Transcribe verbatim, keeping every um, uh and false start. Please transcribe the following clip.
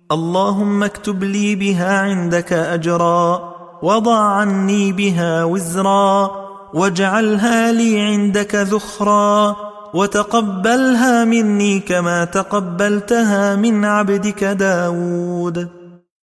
اللهم اكتب لي بها عندك أجرا، وضع عني بها وزرا، واجعلها لي عندك ذخرا، وتقبلها مني كما تقبلتها من عبدك داود.